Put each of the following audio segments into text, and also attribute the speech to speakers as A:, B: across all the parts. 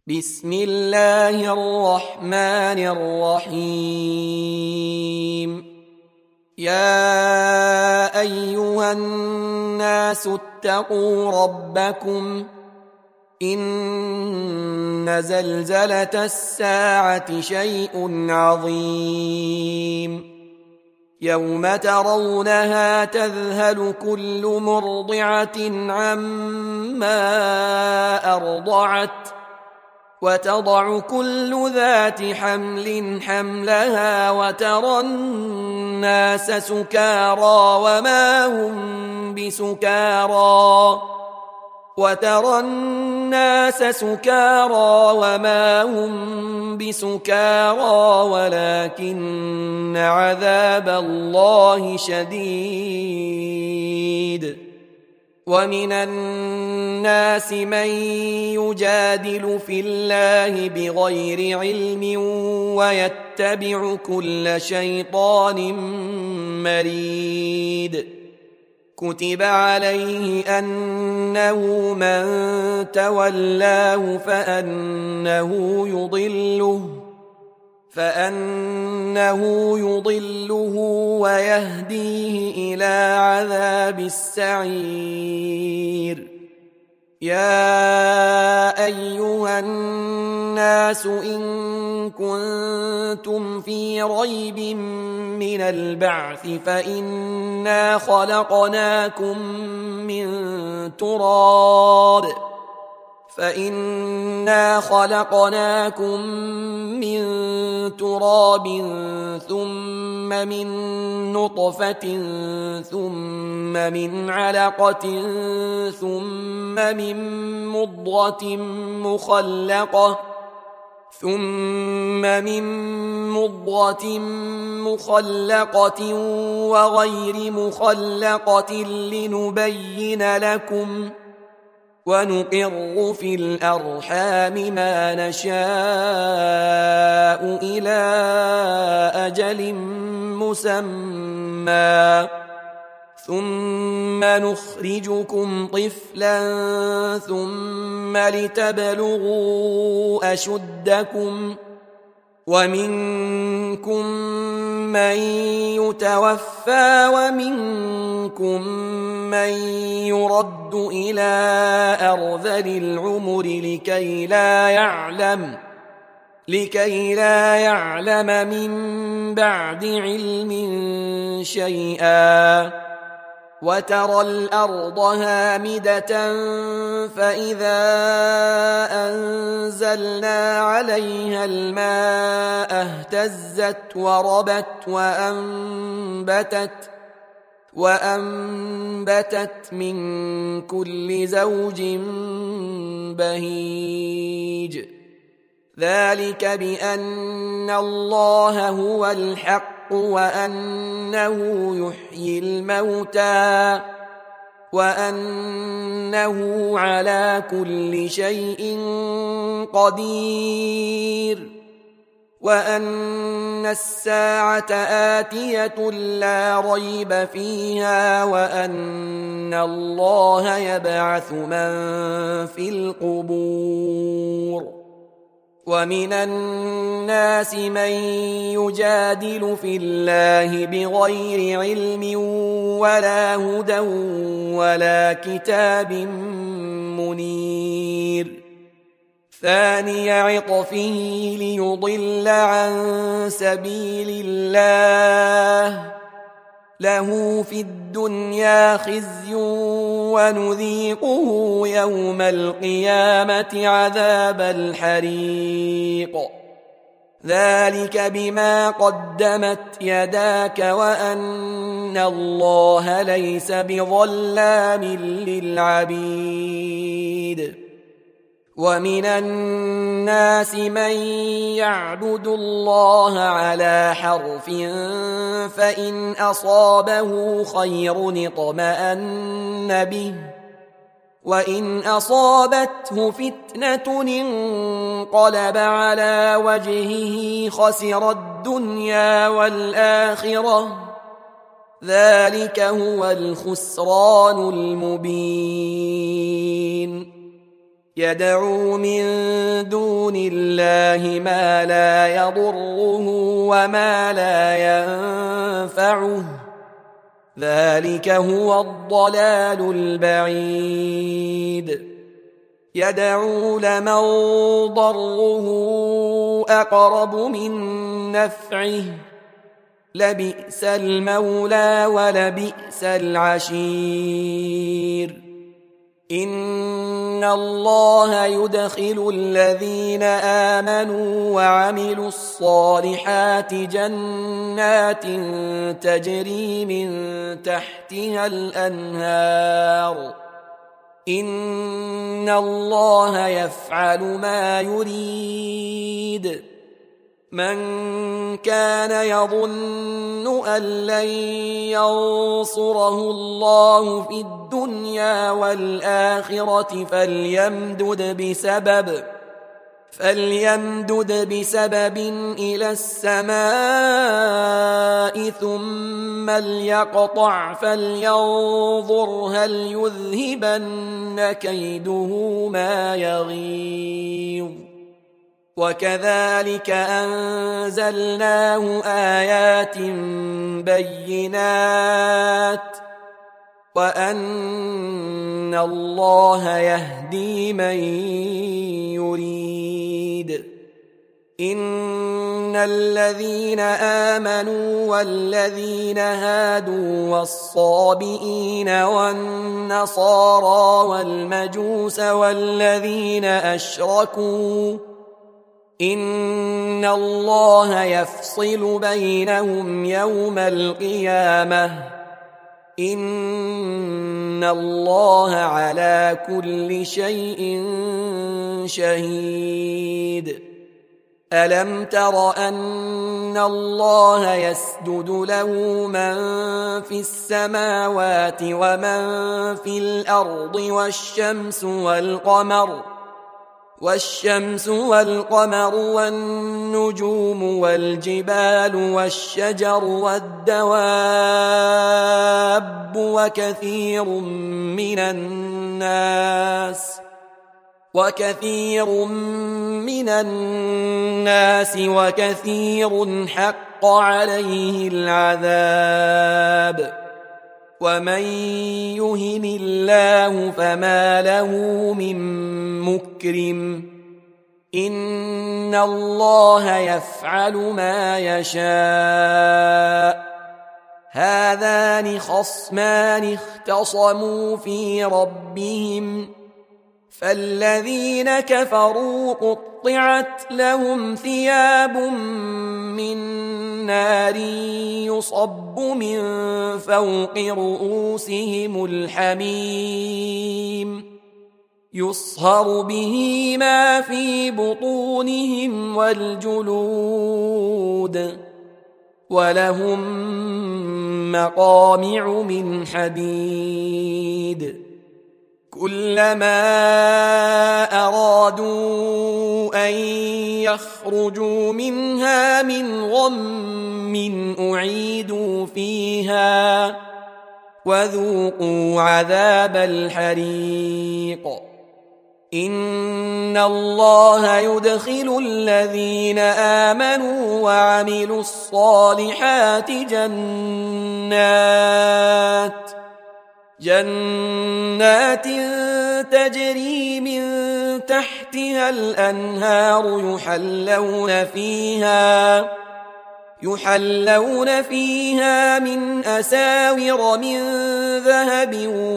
A: بسم الله الرحمن الرحيم. يا أيها الناس اتقوا ربكم إن زلزلة الساعة شيء عظيم. يوم ترونها تذهل كل مرضعة عما أرضعت وتضع كل ذات حمل حملها وترى الناس سكارى وما هم بسكارى ولكن عذاب الله شديد. ومن الناس من يجادل في الله بغير علم ويتبع كل شيطان مريد. كتب عليه أنه من تولاه فأنه يضله ويهديه إلى عذاب السعير. يا أيها الناس إن كنتم في ريب من البعث فإنا خلقناكم من تراب ثم من نطفة ثم من علقة ثم من مضغة مخلقة وغير مخلقة لنبين لكم ونقر في الأرحام ما نشاء إلى أجل مسمى ثم نخرجكم طفلا ثم لتبلغوا أشدكم ومنكم من يتوفى ومنكم من يرد إلى أرذل العمر لكي لا يعلم من بعد علم شيئا. وترى الأرض هامدة فإذا أنزلنا عليها الماء اهتزت وربت وأنبتت من كل زوج بهيج. ذلك بأن الله هو الحق وأنه يحيي الموتى وأنه على كل شيء قدير وأن الساعة آتية لا ريب فيها وأن الله يبعث من في القبور. ومن الناس من يجادل في الله بغير علم ولا هدى ولا كتاب منير. ثاني عطفه ليضل عن سبيل الله له في الدنيا خزي ونذيقه يوم القيامة عذاب الحريق. ذلك بما قدمت يداك وأن الله ليس بظلام للعبيد. ومن الناس من يعبد الله على حرف فإن أصابه خير اطمأن به وإن أصابته فتنة انقلب على وجهه خسر الدنيا والآخرة ذلك هو الخسران المبين. يدعو من دون دون الله ما لا يضره وما لا ينفعه، ذلك هو الضلال البعيد. يدعو لمن ضره أقرب من نفعه، لبئس المولى ولبئس العشير. إن الله يدخل الذين آمنوا وعملوا الصالحات جنات تجري من تحتها الأنهار، إن الله يفعل ما يريد. من كان يظن أن لن ينصره الله في الدنيا والآخرة فليمدد بسبب إلى السماء ثم ليقطع فلينظر هل يذهبن كيده ما يغيظ. وكذلك أنزلناه آيات بينات وأن الله يهدي من يريد. إن الذين آمنوا والذين هادوا والصابئين والنصارى والمجوس والذين أشركوا إن الله يفصل بينهم يوم القيامة، إن الله على كل شيء شهيد. ألم تر أن الله يسجد له من في السماوات ومن في الأرض والشمس والقمر والنجوم والجبال والشجر والدواب وكثير من الناس وكثير حق عليه العذاب. ومن يهن الله فما له من مكرم، إن الله يفعل ما يشاء. هذان خصمان اختصموا في ربهم، فالذين كفروا قطعت لهم ثياب من نار يصب من فوق رؤوسهم الحميم، يصهر به ما في بطونهم والجلود، ولهم مقامع من حديد. كلما أرادوا أن يخرجوا منها من غم أعيدوا فيها وذوقوا عذاب الحريق. إن الله يدخل الذين آمنوا وعملوا الصالحات جنات تجري من تحتها الأنهار يحلون فيها من أساور من ذهب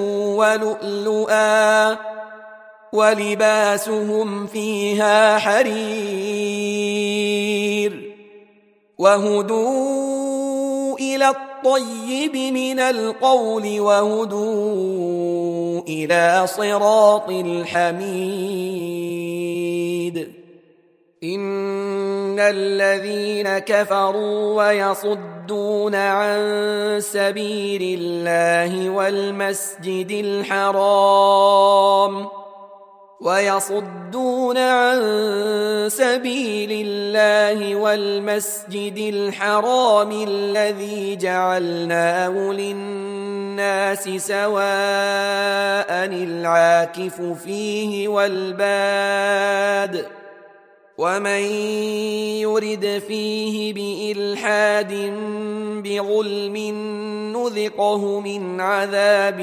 A: ولؤلؤا ولباسهم فيها حرير. وهدوا إلى الطيب من القول وهدوا إلى صراط الحميد. إن الذين كفروا ويصدون عن سبيل الله والمسجد الحرام الذي جعلناه للناس سواء العاكف فيه والباد ومن يرد فيه بإلحاد بظلم نذقه من عذاب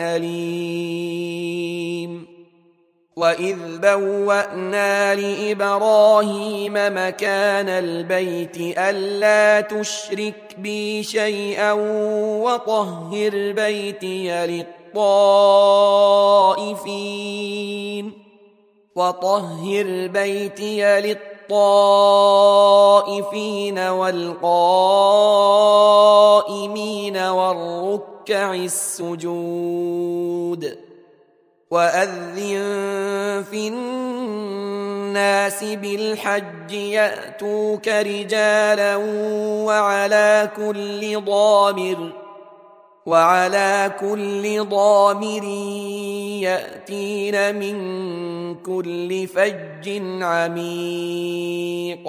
A: أليم وإذ بوأنا لإبراهيم مكان البيت ألا تشرك بي شيئا وطهر بيتي للطائفين والقائمين والركع السجود وأذن في الناس بالحج يأتوك رجالا وعلى كل ضامر يأتين من كل فج عميق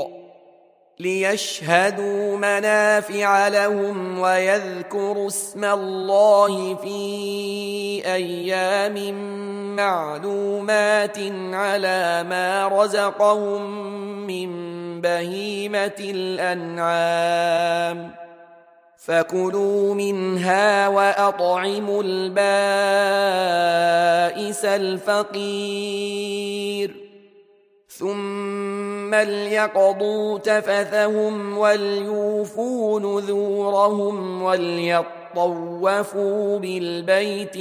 A: ليشهدوا منافع لهم ويذكروا اسم الله في أيام معلومات على ما رزقهم من بهيمة الأنعام فكلوا منها وأطعموا البائس الفقير ثم ليقضوا تفثهم وليوفوا نذورهم وليطوفوا بالبيت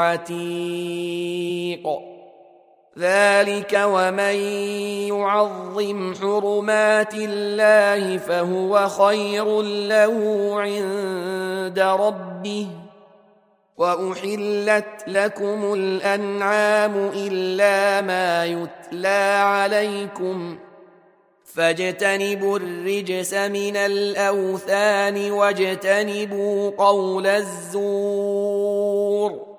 A: العتيق ذلك ومن يعظم حرمات الله فهو خير له عند ربه وأحلت لكم الأنعام إلا ما يتلى عليكم فاجتنبوا الرجس من الأوثان واجتنبوا قول الزور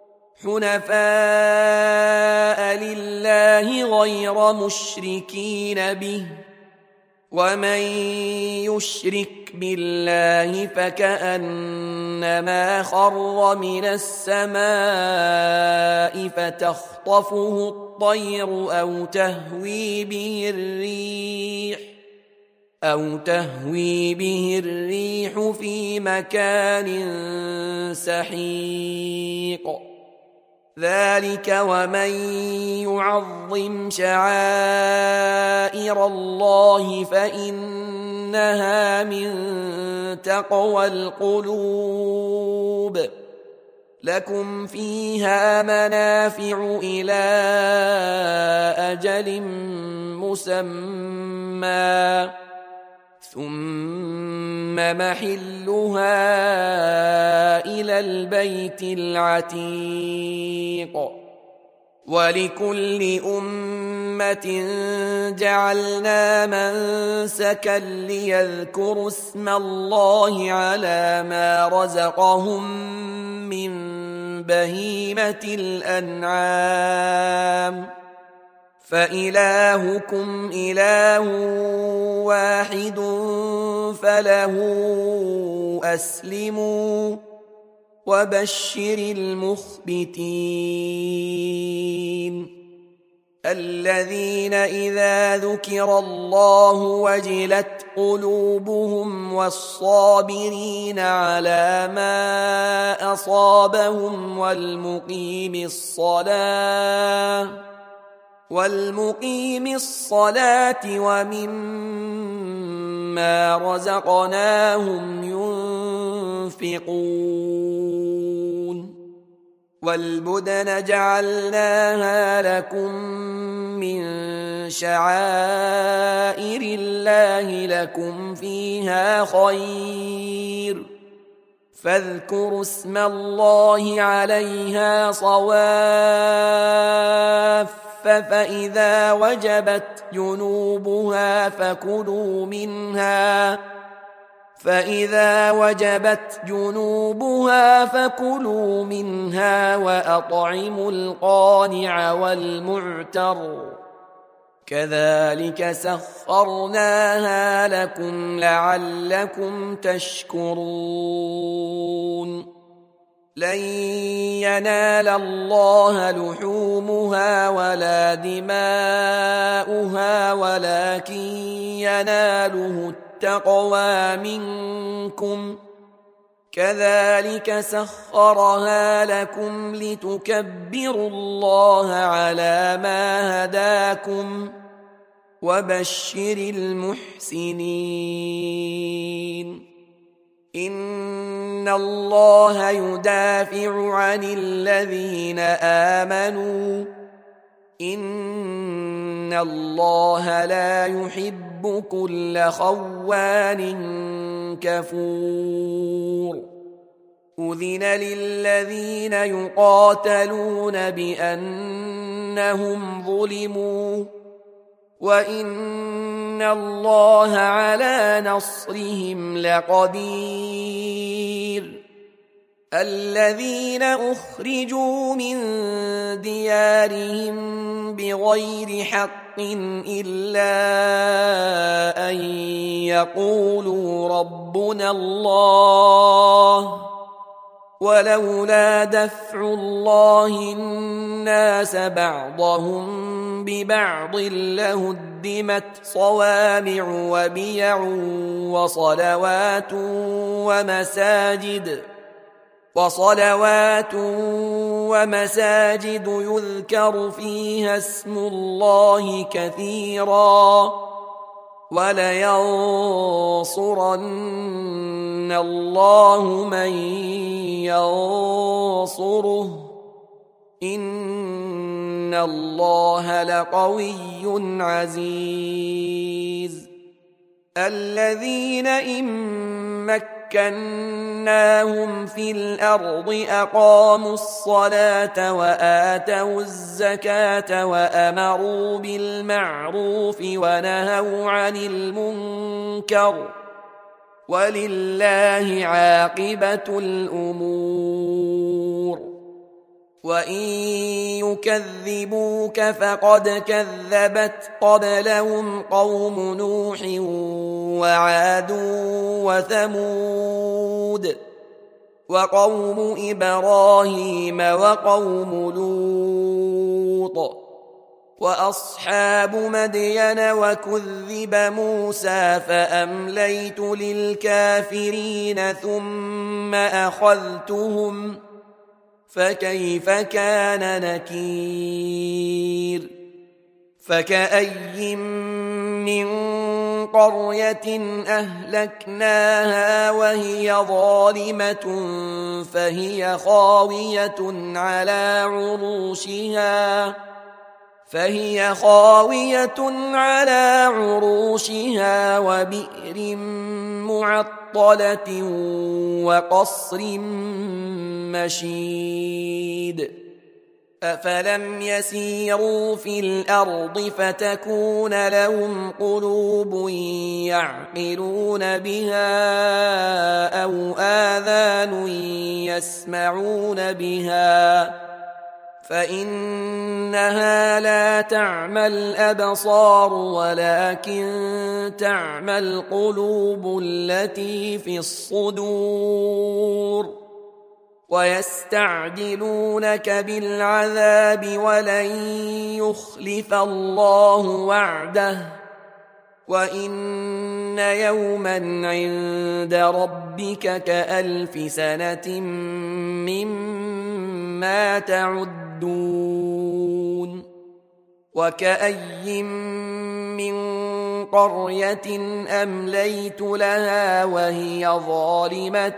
A: حنفاء لله غير مشركين به ومن يشرك بالله فكأنما خر من السماء فتخطفه الطير أو تهوي به الريح في مكان سحيق ذلك ومن يعظم شعائر الله فإنها من تقوى القلوب لكم فيها منافع إلى أجل مسمى ثم محلها إلى البيت العتيق ولكل أمة جعلنا منسكا ليذكروا اسم الله على ما رزقهم من بهيمة الأنعام فإلهكم إله واحد فله أسلموا وبشر المخبتين الذين إذا ذكر الله وجلت قلوبهم والصابرين على ما أصابهم والمقيم الصلاة ومما رزقناهم ينفقون والبدن جعلناها لكم من شعائر الله لكم فيها خير فاذكروا اسم الله عليها صواف فإذا وجبت جنوبها فكلوا منها وأطعموا القانع والمعتر كذلك سخرناها لكم لعلكم تشكرون لن ينال الله لحومها ولا دماؤها ولكن يناله التقوى منكم كذلك سخرها لكم لتكبروا الله على ما هداكم وبشر المحسنين إن الله يدافع عن الذين آمنوا إن الله لا يحب كل خوان كفور أذن للذين يقاتلون بأنهم ظلموا وإن الله على نصرهم لقدير الذين أخرجوا من ديارهم بغير حق إلا أن يقولوا ربنا الله ولولا دفع الله الناس بعضهم ببعض لهدمت صوامع وبيع وصلوات ومساجد يذكر فيها اسم الله كثيرا ولينصرن الله من ينصره إن الله لقوي عزيز الذين إن مكناهم في الأرض أقاموا الصلاة وآتوا الزكاة وأمروا بالمعروف ونهوا عن المنكر ولله عاقبة الأمور وإن يكذبوك فقد كذبت قبلهم قوم نوح وعاد وثمود وقوم إبراهيم وقوم لوط وأصحاب مدين وكذب موسى فأمليت للكافرين ثم أخذتهم فكيف كان نكير فكأي من قرية أهلكناها وهي ظالمة فهي خاوية على عروشها وبئر معطلة وقصر مشيد أفلم يسيروا في الأرض فتكون لهم قلوب يعقلون بها أو آذان يسمعون بها فإنها لا تعمى الأبصار ولكن تعمى القلوب التي في الصدور ويستعجلونك بالعذاب ولن يخلف الله وعده وإن يوما عند ربك كألف سنة مما تعدون وكأي من قرية أمليت لها وهي ظالمة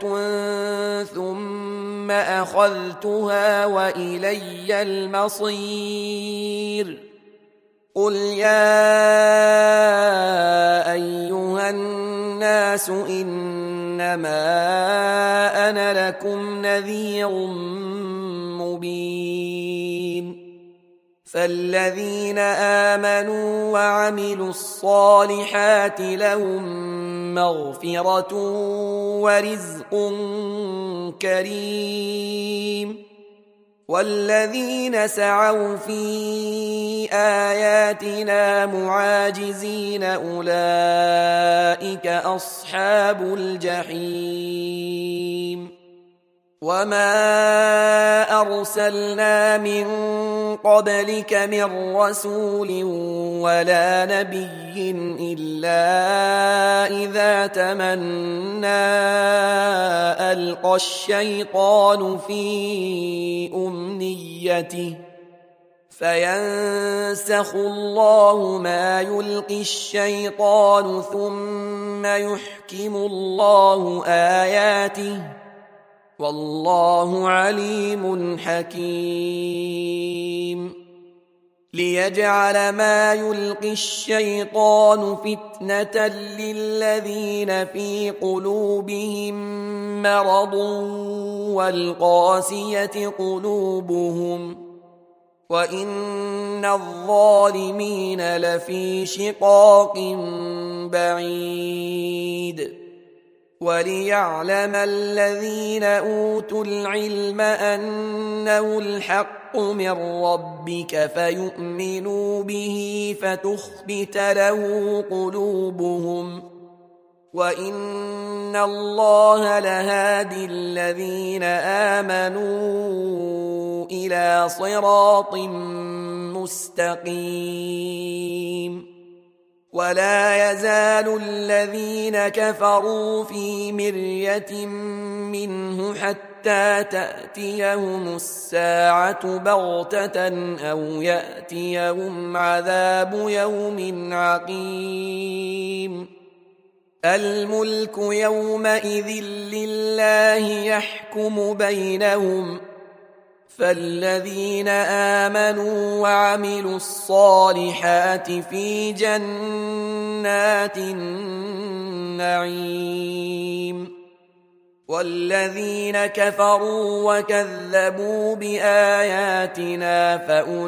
A: ثم أخذتها وإلي المصير قل يا أيها الناس إنما أنا لكم نذير مبين فالذين آمنوا وعملوا الصالحات لهم مغفرة ورزق كريم والذين سعوا في آياتنا معاجزين أولئك أصحاب الجحيم وما أرسلنا من قبلك من رسول ولا نبي إلا إذا تمنى ألقى الشيطان في أمنيته فينسخ الله ما يلقي الشيطان ثم يحكم الله آياته والله عليم حكيم ليجعل ما يلقي الشيطان فتنة للذين في قلوبهم مرض والقاسية قلوبهم وإن الظالمين لفي شقاق بعيد وليعلم الذين أوتوا العلم أنه الحق من ربك فيؤمنوا به فتخبت له قلوبهم وإن الله لهادي الذين آمنوا إلى صراط مستقيم ولا يزال الذين كفروا في مرية منه حتى تأتيهم الساعة بغتة أو يأتيهم عذاب يوم عقيم الملك يومئذ لله يحكم بينهم فالذين آمنوا وعملوا الصالحات في جنات النعيم والذين كفروا وكذبوا بآياتنا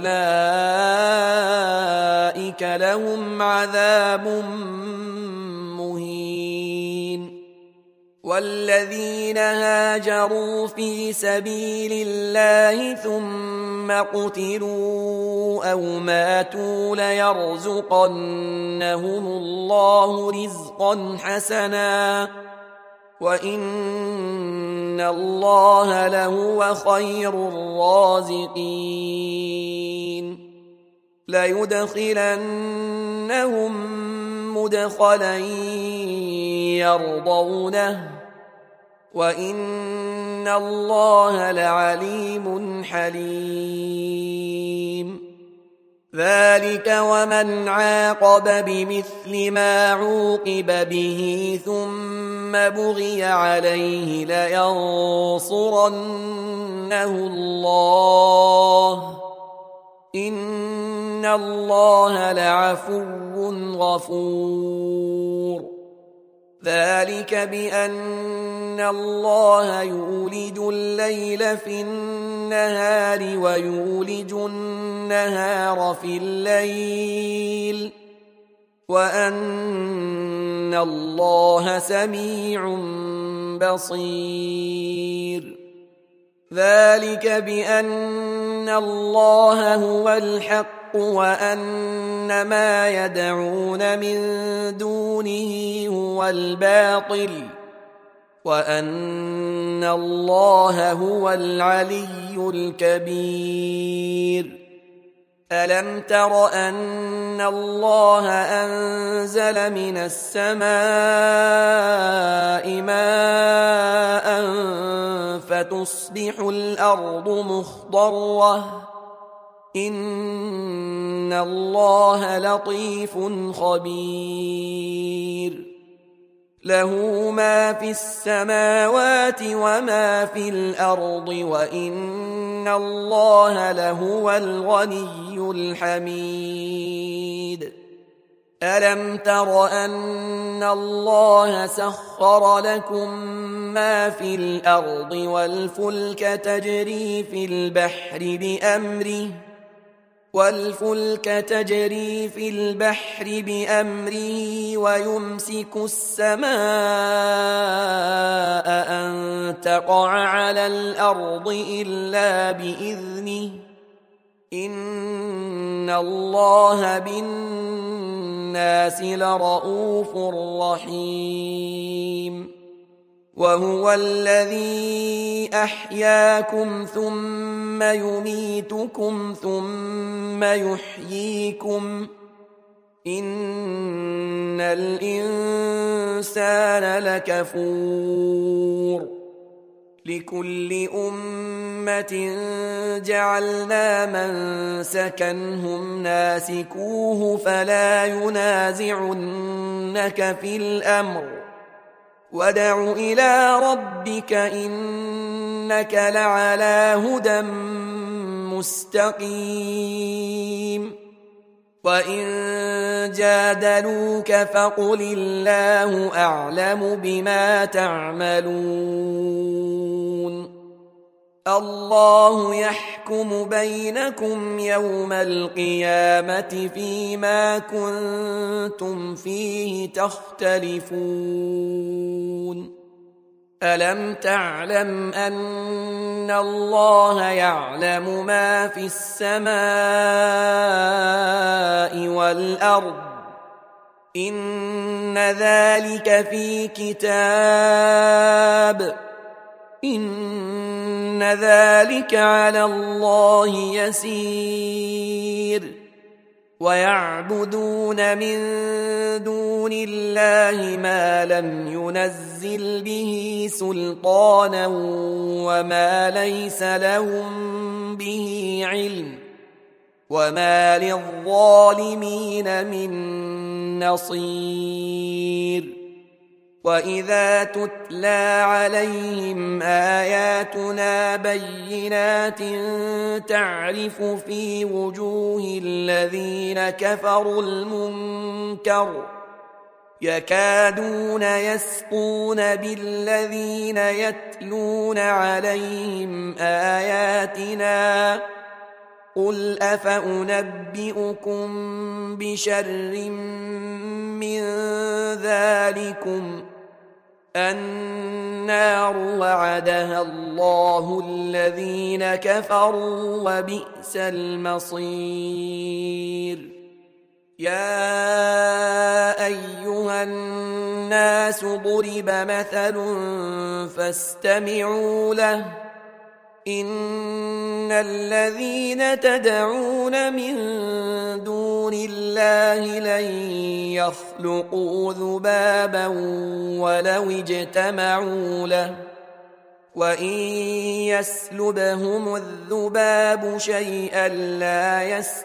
A: فأولئك لهم عذاب مهين والذين هاجروا في سبيل الله ثم قتلوا أو ماتوا ليرزقنهم الله رزقا حسنا وإن الله لهو خير الرازقين ليدخلنهم مدخلا يرضونه وإن الله لعليم حليم ذلك ومن عاقب بمثل ما عوقب به ثم بغي عليه لينصرنه الله إن الله لعفو غفور ذلك بأن الله يولج الليل في النهار ويولج النهار في الليل وأن الله سميع بصير ذلك بأن الله هو الحق وأن ما يدعون من دونه هو الباطل وأن الله هو العلي الكبير ألم تر أن الله أنزل من السماء ماء فتصبح الأرض مخضرة إن الله لطيف خبير له ما في السماوات وما في الأرض وإن الله لهو الغني الحميد ألم تر أن الله سخر لكم ما في الأرض والفلك تجري في البحر بأمره ويمسك السماء أن تقع على الأرض إلا بإذنه إن الله بالناس لرءوف رحيم وهو الذي أحياكم ثم يميتكم ثم يحييكم إن الإنسان لكفور لكل أمة جعلنا منسكا هم ناسكوه فلا ينازعنك في الأمر وادع إلى ربك إنك لعلى هدى مستقيم وإن جادلوك فقل الله أعلم بما تعملون الله يحكم بينكم يوم القيامة فيما كنتم فيه تختلفون ألم تعلم أن الله يعلم ما في السماء والأرض إن ذلك في كتاب إن ذلك على الله يسير ويعبدون من دون الله ما لم ينزل به سلطانا وما ليس لهم به علم وما للظالمين من نصير وإذا تتلى عليهم آياتنا بينات تعرف في وجوه الذين كفروا المنكر يكادون يسقون بالذين يتلون عليهم آياتنا قل أفأنبئكم بشر من ذلكم النار وعدها الله الذين كفروا وبئس المصير يا أيها الناس ضرب مثل فاستمعوا له إن الذين تدعون من دون الله لن يخلقوا ذبابا ولو اجتمعوا له وإن يسلبهم الذباب شيئا لا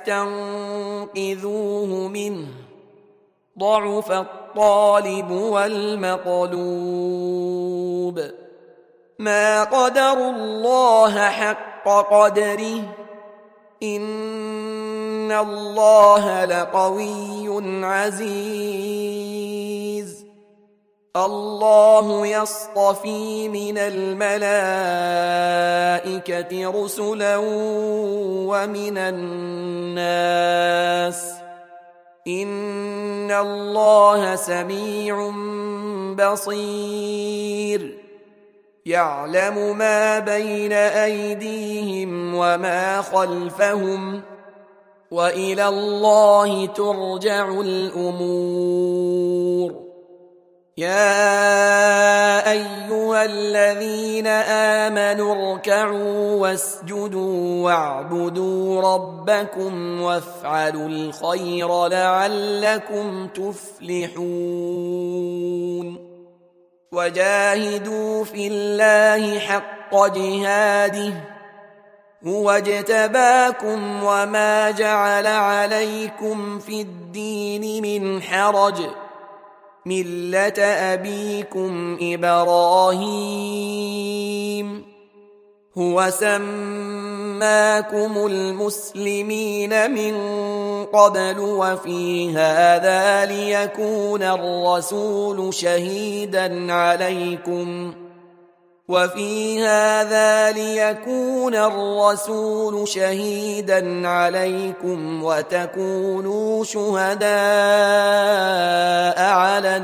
A: يستنقذوه منه ضعف الطالب والمطلوب ما قدروا الله حق قدره إن الله لقوي عزيز الله يصطفي من الملائكة رسلا ومن الناس إن الله سميع بصير يعلم ما بين أيديهم وما خلفهم وإلى الله ترجع الأمور يا أيها الذين آمنوا اركعوا واسجدوا واعبدوا ربكم وافعلوا الخير لعلكم تفلحون وجاهدوا في الله حق جهاده هو اجتباكم وما جعل عليكم في الدين من حرج ملة أبيكم إبراهيم هو سماكم المسلمين من قبل وفي هذا ليكون الرسول شهيدا عليكم وتكونوا شهداء على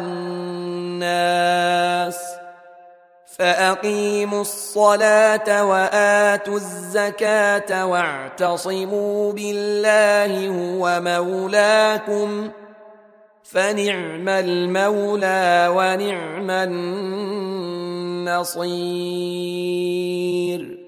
A: الناس فأقيموا الصلاة وآتوا الزكاة واعتصموا بالله هو مولاكم فنعم المولى ونعم النصير نصير